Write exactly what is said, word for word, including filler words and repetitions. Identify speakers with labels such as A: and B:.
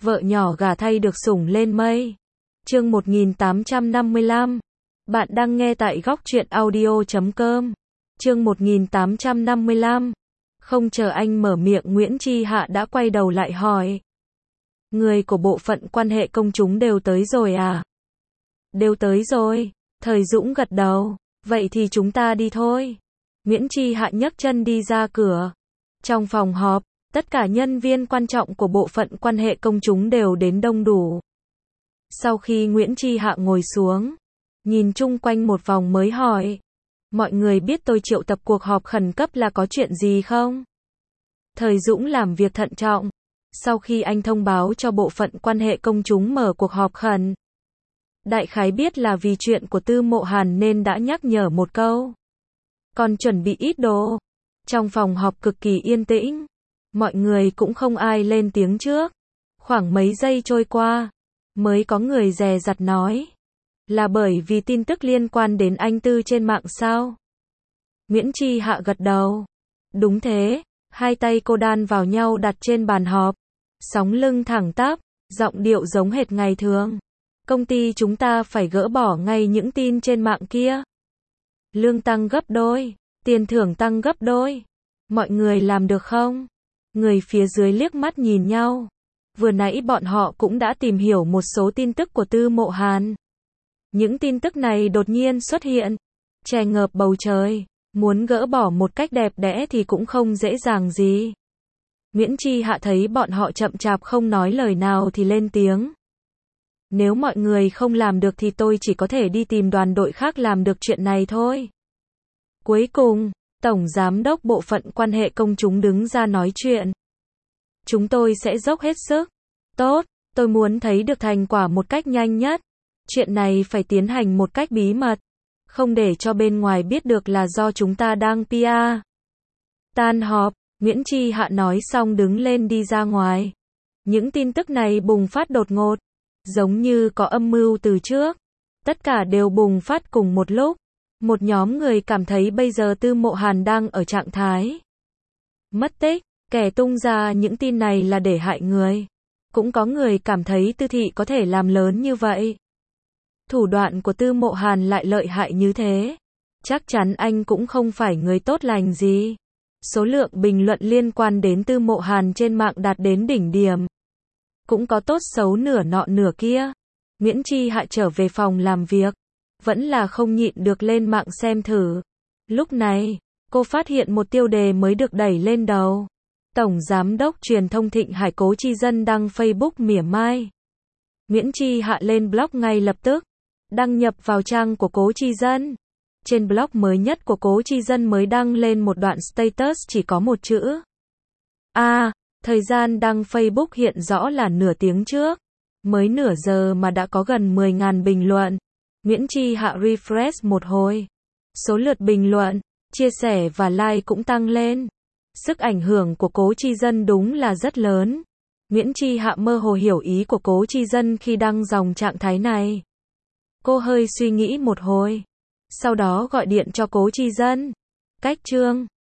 A: vợ nhỏ gả thay được sủng lên mây. Chương một nghìn tám trăm năm mươi lăm. Bạn đang nghe tại góc truyện audio chấm com. Chương một nghìn tám trăm năm mươi lăm. Không chờ anh mở miệng, Nguyễn Chi Hạ đã quay đầu lại hỏi. Người của bộ phận quan hệ công chúng đều tới rồi à? Đều tới rồi. Thời Dũng gật đầu. Vậy thì chúng ta đi thôi. Nguyễn Chi Hạ nhấc chân đi ra cửa. Trong phòng họp, tất cả nhân viên quan trọng của bộ phận quan hệ công chúng đều đến đông đủ. Sau khi Nguyễn Chi Hạ ngồi xuống, nhìn chung quanh một vòng mới hỏi. Mọi người biết tôi triệu tập cuộc họp khẩn cấp là có chuyện gì không? Thời Dũng làm việc thận trọng. Sau khi anh thông báo cho bộ phận quan hệ công chúng mở cuộc họp khẩn, đại khái biết là vì chuyện của Tư Mộ Hàn nên đã nhắc nhở một câu. Còn chuẩn bị ít đồ. Trong phòng họp cực kỳ yên tĩnh. Mọi người cũng không ai lên tiếng trước. Khoảng mấy giây trôi qua, mới có người dè dặt nói. Là bởi vì tin tức liên quan đến anh Tư trên mạng sao? Nguyễn Chi Hạ gật đầu. Đúng thế. Hai tay cô đan vào nhau đặt trên bàn họp. Sóng lưng thẳng tắp, giọng điệu giống hệt ngày thường. Công ty chúng ta phải gỡ bỏ ngay những tin trên mạng kia. Lương tăng gấp đôi, tiền thưởng tăng gấp đôi. Mọi người làm được không? Người phía dưới liếc mắt nhìn nhau. Vừa nãy bọn họ cũng đã tìm hiểu một số tin tức của Tư Mộ Hàn. Những tin tức này đột nhiên xuất hiện, che ngợp bầu trời. Muốn gỡ bỏ một cách đẹp đẽ thì cũng không dễ dàng gì. Nguyễn Chi Hạ thấy bọn họ chậm chạp không nói lời nào thì lên tiếng. Nếu mọi người không làm được thì tôi chỉ có thể đi tìm đoàn đội khác làm được chuyện này thôi. Cuối cùng, Tổng Giám đốc Bộ phận Quan hệ Công chúng đứng ra nói chuyện. Chúng tôi sẽ dốc hết sức. Tốt, tôi muốn thấy được thành quả một cách nhanh nhất. Chuyện này phải tiến hành một cách bí mật. Không để cho bên ngoài biết được là do chúng ta đang pê e. Tan họp, Nguyễn Chi Hạ nói xong đứng lên đi ra ngoài. Những tin tức này bùng phát đột ngột. Giống như có âm mưu từ trước. Tất cả đều bùng phát cùng một lúc. Một nhóm người cảm thấy bây giờ Tư Mộ Hàn đang ở trạng thái mất tích. Kẻ tung ra những tin này là để hại người. Cũng có người cảm thấy Tư thị có thể làm lớn như vậy. Thủ đoạn của Tư Mộ Hàn lại lợi hại như thế. Chắc chắn anh cũng không phải người tốt lành gì. Số lượng bình luận liên quan đến Tư Mộ Hàn trên mạng đạt đến đỉnh điểm. Cũng có tốt xấu nửa nọ nửa kia. Nguyễn Chi Hạ trở về phòng làm việc. Vẫn là không nhịn được lên mạng xem thử. Lúc này, cô phát hiện một tiêu đề mới được đẩy lên đầu. Tổng Giám đốc Truyền thông Thịnh Hải Cố Chi Dân đăng Facebook mỉa mai. Nguyễn Chi Hạ lên blog ngay lập tức. Đăng nhập vào trang của Cố Chi Dân. Trên blog mới nhất của Cố Chi Dân mới đăng lên một đoạn status chỉ có một chữ. A, à, thời gian đăng Facebook hiện rõ là nửa tiếng trước. Mới nửa giờ mà đã có gần mười nghìn bình luận. Nguyễn Chi Hạ refresh một hồi. Số lượt bình luận, chia sẻ và like cũng tăng lên. Sức ảnh hưởng của Cố Chi Dân đúng là rất lớn. Nguyễn Chi Hạ mơ hồ hiểu ý của Cố Chi Dân khi đăng dòng trạng thái này. Cô hơi suy nghĩ một hồi. Sau đó gọi điện cho Cố Chi Dân. Cách chương.